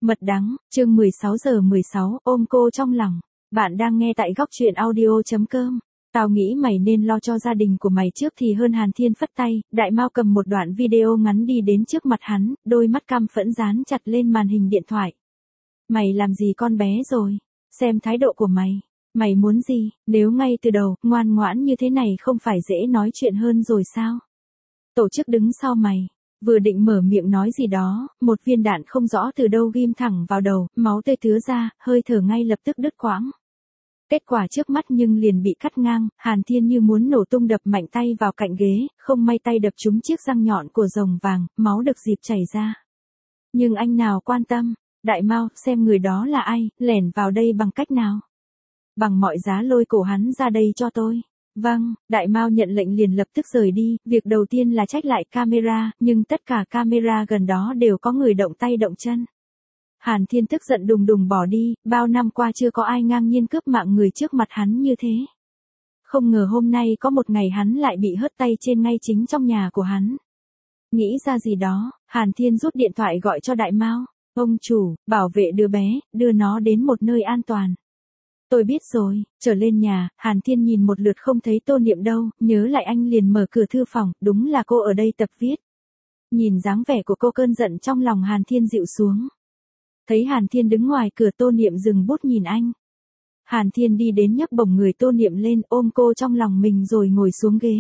Mật đắng, chương 16:16, ôm cô trong lòng. Bạn đang nghe tại góc truyện audio.com. Tao nghĩ mày nên lo cho gia đình của mày trước thì hơn. Hàn Thiên phất tay, Đại Mao cầm một đoạn video ngắn đi đến trước mặt hắn, đôi mắt căm phẫn dán chặt lên màn hình điện thoại. Mày làm gì con bé rồi? Xem thái độ của mày. Mày muốn gì? Nếu ngay từ đầu, ngoan ngoãn như thế này không phải dễ nói chuyện hơn rồi sao? Tổ chức đứng sau mày. Vừa định mở miệng nói gì đó, một viên đạn không rõ từ đâu ghim thẳng vào đầu, máu tươi tứa ra, hơi thở ngay lập tức đứt quãng. Kết quả trước mắt nhưng liền bị cắt ngang, Hàn Thiên như muốn nổ tung đập mạnh tay vào cạnh ghế, không may tay đập trúng chiếc răng nhọn của rồng vàng, máu được dịp chảy ra. Nhưng anh nào quan tâm, Đại Mao, xem người đó là ai, lẻn vào đây bằng cách nào? Bằng mọi giá lôi cổ hắn ra đây cho tôi. Vâng, Đại Mao nhận lệnh liền lập tức rời đi, việc đầu tiên là check lại camera, nhưng tất cả camera gần đó đều có người động tay động chân. Hàn Thiên tức giận đùng đùng bỏ đi, bao năm qua chưa có ai ngang nhiên cướp mạng người trước mặt hắn như thế. Không ngờ hôm nay có một ngày hắn lại bị hớt tay trên ngay chính trong nhà của hắn. Nghĩ ra gì đó, Hàn Thiên rút điện thoại gọi cho Đại Mao. Ông chủ, bảo vệ đứa bé, đưa nó đến một nơi an toàn. Tôi biết rồi, trở lên nhà, Hàn Thiên nhìn một lượt không thấy Tô Niệm đâu, nhớ lại anh liền mở cửa thư phòng, đúng là cô ở đây tập viết. Nhìn dáng vẻ của cô, cơn giận trong lòng Hàn Thiên dịu xuống. Thấy Hàn Thiên đứng ngoài cửa, Tô Niệm dừng bút nhìn anh. Hàn Thiên đi đến nhấc bổng người Tô Niệm lên, ôm cô trong lòng mình rồi ngồi xuống ghế.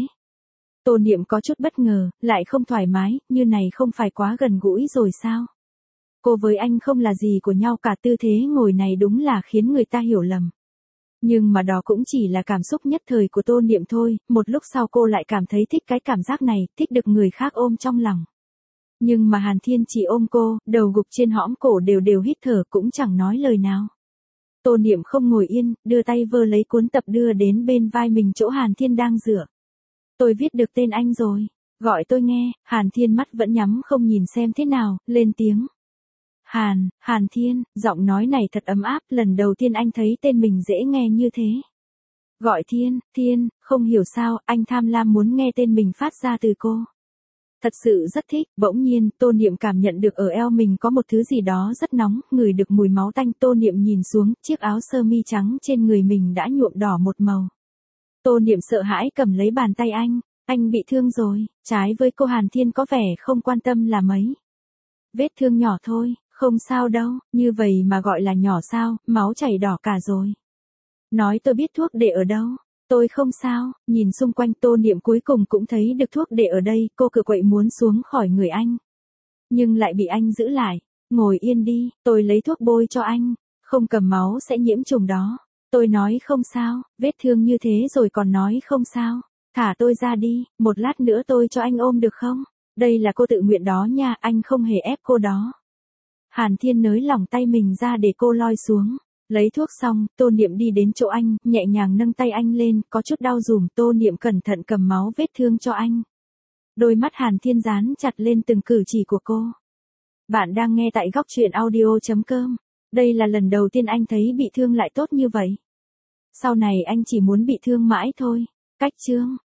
Tô Niệm có chút bất ngờ, lại không thoải mái, như này không phải quá gần gũi rồi sao? Cô với anh không là gì của nhau cả, tư thế ngồi này đúng là khiến người ta hiểu lầm. Nhưng mà đó cũng chỉ là cảm xúc nhất thời của Tô Niệm thôi, một lúc sau cô lại cảm thấy thích cái cảm giác này, thích được người khác ôm trong lòng. Nhưng mà Hàn Thiên chỉ ôm cô, đầu gục trên hõm cổ đều đều hít thở cũng chẳng nói lời nào. Tô Niệm không ngồi yên, đưa tay vơ lấy cuốn tập đưa đến bên vai mình chỗ Hàn Thiên đang dựa. Tôi viết được tên anh rồi, gọi tôi nghe. Hàn Thiên mắt vẫn nhắm không nhìn xem thế nào, lên tiếng. Hàn Thiên, giọng nói này thật ấm áp, lần đầu tiên anh thấy tên mình dễ nghe như thế. Gọi Thiên, không hiểu sao, anh tham lam muốn nghe tên mình phát ra từ cô. Thật sự rất thích, bỗng nhiên, Tô Niệm cảm nhận được ở eo mình có một thứ gì đó rất nóng, ngửi được mùi máu tanh. Tô Niệm nhìn xuống, chiếc áo sơ mi trắng trên người mình đã nhuộm đỏ một màu. Tô Niệm sợ hãi cầm lấy bàn tay anh bị thương rồi, trái với cô Hàn Thiên có vẻ không quan tâm là mấy. Vết thương nhỏ thôi. Không sao đâu, như vậy mà gọi là nhỏ sao, máu chảy đỏ cả rồi. Nói tôi biết thuốc để ở đâu, tôi không sao. Nhìn xung quanh, Tô Niệm cuối cùng cũng thấy được thuốc để ở đây, cô cựa quậy muốn xuống khỏi người anh. Nhưng lại bị anh giữ lại, ngồi yên đi, tôi lấy thuốc bôi cho anh, không cầm máu sẽ nhiễm trùng đó. Tôi nói không sao, vết thương như thế rồi còn nói không sao, thả tôi ra đi, một lát nữa tôi cho anh ôm được không? Đây là cô tự nguyện đó nha, anh không hề ép cô đó. Hàn Thiên nới lỏng tay mình ra để cô loi xuống. Lấy thuốc xong, Tô Niệm đi đến chỗ anh, nhẹ nhàng nâng tay anh lên, có chút đau dùm. Tô Niệm cẩn thận cầm máu vết thương cho anh. Đôi mắt Hàn Thiên dán chặt lên từng cử chỉ của cô. Bạn đang nghe tại góc truyện audio.com. Đây là lần đầu tiên anh thấy bị thương lại tốt như vậy. Sau này anh chỉ muốn bị thương mãi thôi. Cách chương.